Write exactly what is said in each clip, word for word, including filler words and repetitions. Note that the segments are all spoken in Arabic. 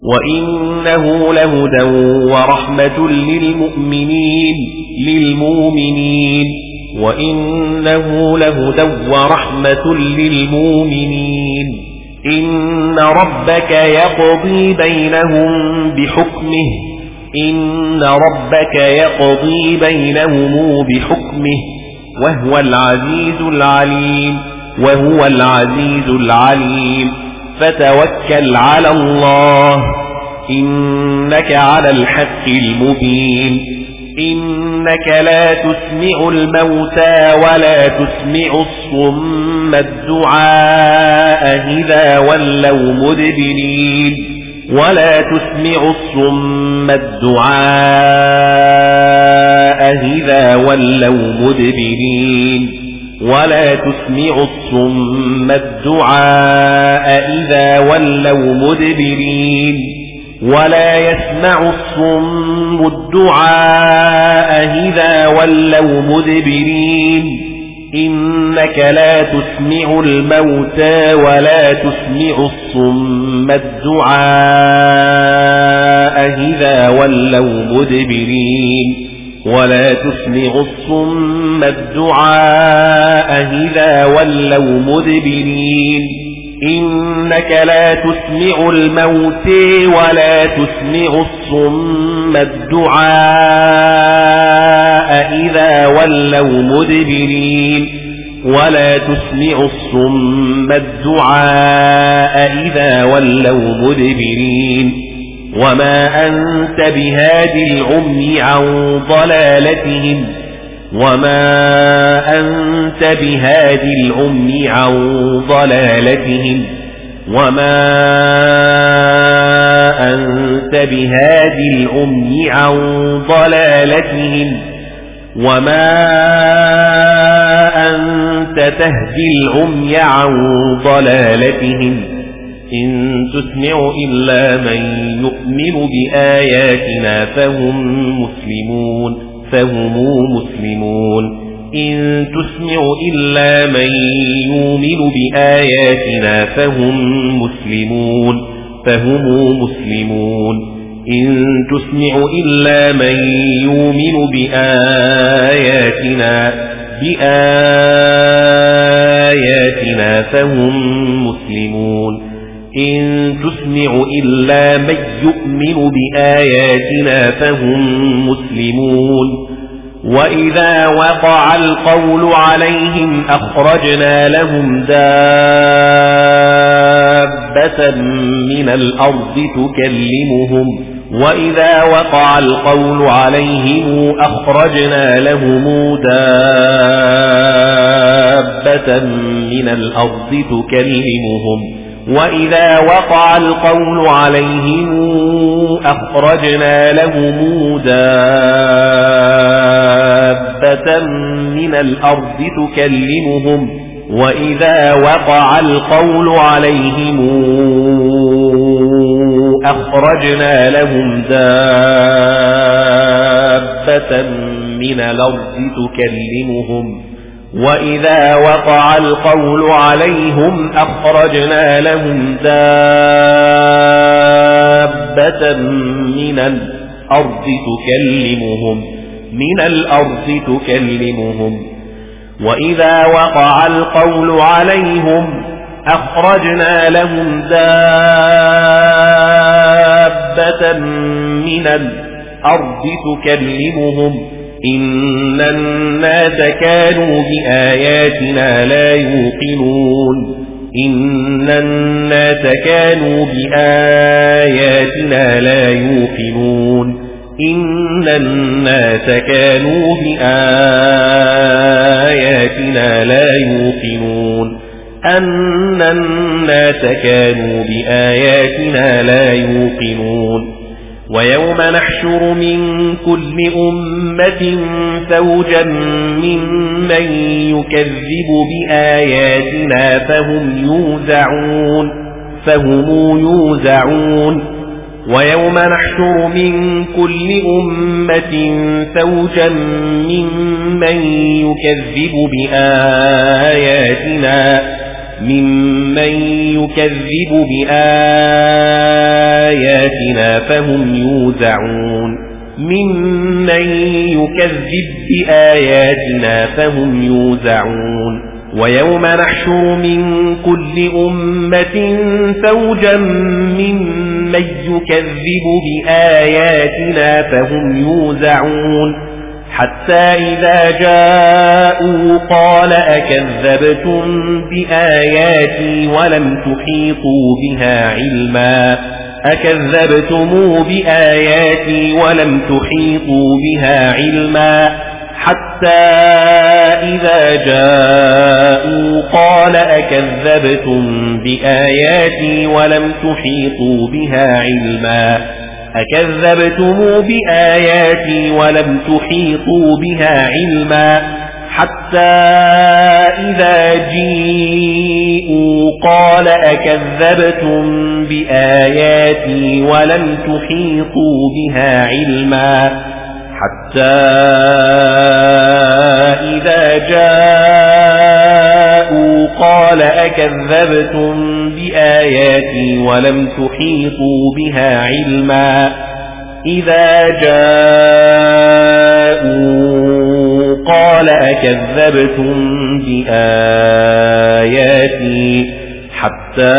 وإنه لهدى ورحمة للمؤمنين للمؤمنين وإنه لهدى ورحمة للمؤمنين إن ربك يقضي بينهم بحكمه إن ربك يقضي بينهم بحكمه وهو العزيز العليم وهو العزيز العليم فتوكل على الله إنك على الحق المبين إنك لا تسمع الموتى ولا تسمع الصم الدعاء إذا ولوا مدبرين ولا تسمع الصم الدعاء إذا ولوا مدبرين ولا تسمع الصم الدعاء إذا ولوا مدبرين ولا يسمع الصم الدعاء إذا ولوا مدبرين إنك لا تسمع الموتى ولا تسمع الصم الدعاء إذا ولوا مدبرين ولا تسمع الصم الدعاء إذا ولوا مدبرين إنك لا تسمع الموتى ولا تسمع الصم الدعاء إذا ولوا مدبرين ولا تسمع الصم الدعاء إذا ولوا مدبرين وما أنت بهاد العمي عن ضلالتهم وما أنت بهاد العمي عن ضلالتهم وما أنت بهاد العمي عن ضلالتهم وما أنت تهدي العمي عن ضلالتهم إن تسمع إلا من يؤمن بآياتنا فهم مسلمون فهم مسلمون إن تسمع إلا من يؤمن بآياتنا فهم مسلمون فهم مسلمون إن تسمع إلا من يؤمن بآياتنا بآياتنا فهم مسلمون إن تسمع إلا من يؤمن بآياتنا فهم مسلمون وإذا وقع القول عليهم أخرجنا لهم دابة من الأرض تكلمهم وإذا وقع القول عليهم أخرجنا لهم دابة من الأرض تكلمهم وإذا وقع القول عليهم أخرجنا لهم دابة من الأرض تكلمهم وإذا وقع القول عليهم أخرجنا لهم دابة من الأرض تكلمهم وإذا وقع القول عليهم أخرجنا لهم دابة من الأرض تكلمهم من الأرض تكلمهم وإذا وقع القول عليهم أخرجنا لهم دابة من الأرض تكلمهم إن الناس كانوا بآياتنا لا يوقنون إن الناس كانوا بآياتنا لا يوقنون إن الناس كانوا بآياتنا لا يوقنون أن الناس كانوا بآياتنا لا يوقنون ويوم نحشر من كل أمة فوجا ممن يكذب بآياتنا فهم يوزعون فهم يوزعون ويوم نحشر من كل أمة فوجا ممن يكذب بآياتنا ممن يكذب بآياتنا فهم يوزعون ممن يكذب بآياتنا فهم يوزعون ويوم نحشر من كل أمة فوجا ممن يكذب بآياتنا فهم يوزعون حتى إذا جاءوا قال أكذبتم بآياتي ولم تحيطوا بها علما أكذبتم بآياتي ولم تحيطوا بها علما حتى إذا جاءوا قال أكذبتم بآياتي ولم تحيطوا بها علما أكذبتم بآياتي ولم تحيطوا بها علما حتى إذا جيءوا قال أكذبتم بآياتي ولم تحيطوا بها علما حتى إذا جاءوا قال أكذبتم بآياتي ولم تحيطوا بها علما إذا جاءوا قال أكذبتم بآياتي حتى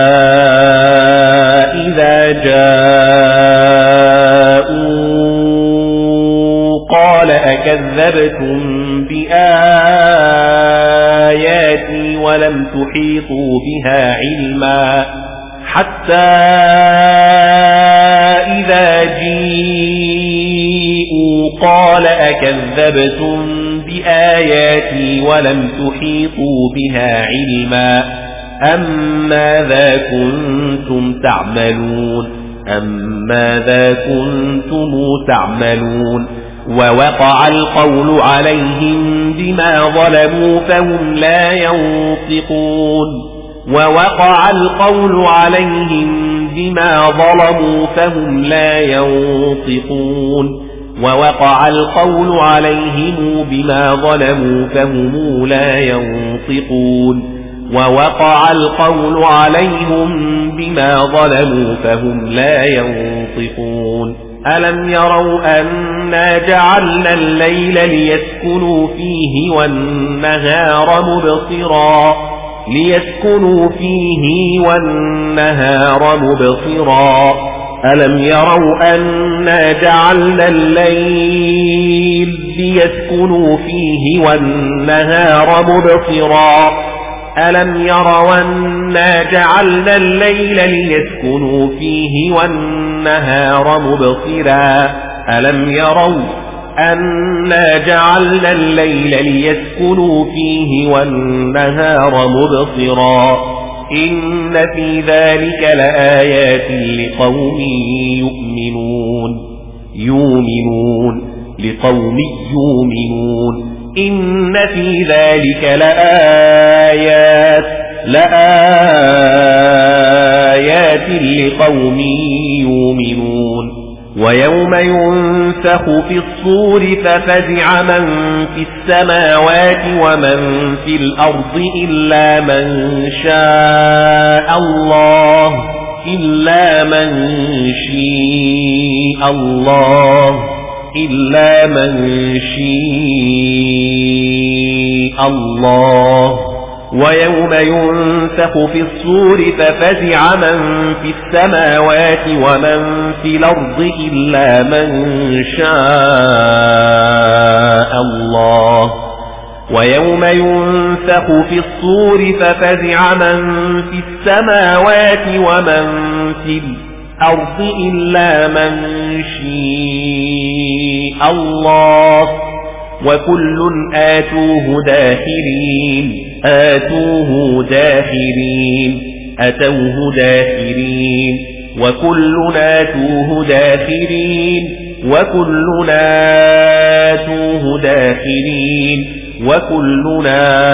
إذا جاءوا قال أكذبتم بآياتي ولم تحيطوا بها علما حتى إذا جيءوا قال أكذبتم بآياتي ولم تحيطوا بها علما أم ماذا كنتم تعملون أم ماذا كنتم تعملون ووقع القول عليهم بما ظلموا فهم لا ينطقون ووقع القول عليهم بما ظلموا فهم لا ينطقون ووقع القول عليهم بما ظلموا فهم لا ينطقون ووقع القول عليهم بما ظلموا فهم لا ينطقون ألم يروا أنا جعلنا الليل ليسكنوا فيه والنهار مبصرا ليسكنوا فيه والنهار مبصرا ألم يروا أنا جعلنا الليل ليسكنوا فيه والنهار مبصرا ألم يروا أنا جعلنا الليل ليسكنوا فيه والنهار مبصرا ألم يروا أنا جعلنا الليل ليسكنوا فيه والنهار مبصرا إن في ذلك لآيات لقوم يؤمنون يؤمنون لقوم يؤمنون إن في ذلك لآيات لآيات لقوم يؤمنون ويوم ينفخ في الصور ففزع من في السماوات ومن في الأرض إلا من شاء الله إلا من شاء الله إلا من شاء الله ويوم ينفخ في الصور ففزع من في السماوات ومن في الأرض إلا من شاء الله ويوم ينفخ في الصور ففزع من في السماوات ومن في الأرض إلا من شاء الله وكل آتوه داخرين آتوه داخرين أتوه داخرين وكل آتوه داخرين وكل آتوه داخرين وكل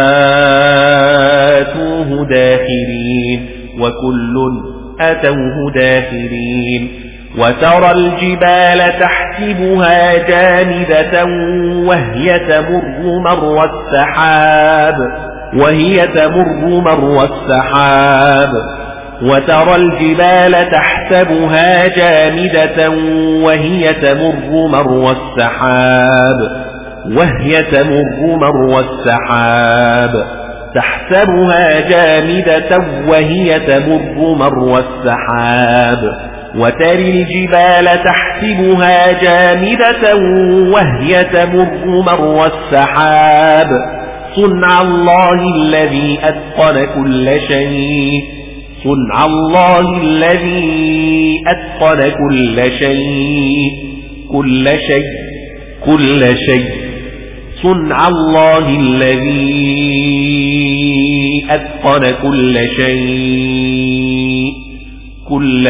آتوه داخرين وكل أتوه داخرين وترى الجبال تحسبها جامدة وهي تمر مر السحاب وهي تمر مر السحاب وترى الجبال تحسبها جامدة وهي تمر مر السحاب وهي تمر مر السحاب تحسبها جامدة وهي تمر مر السحاب وترى الجبال تحسبها جامدة وهي تمر مر السحاب صنع الله الذي أتقن كل شيء صنع الله الذي أتقن كل شيء كل شيء كل شيء صنع الله الذي أتقن كل شيء كل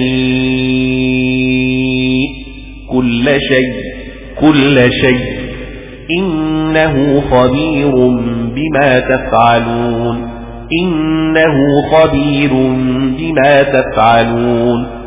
شيء كل شيء كل شيء إنه خبير بما تفعلون إنه خبير بما تفعلون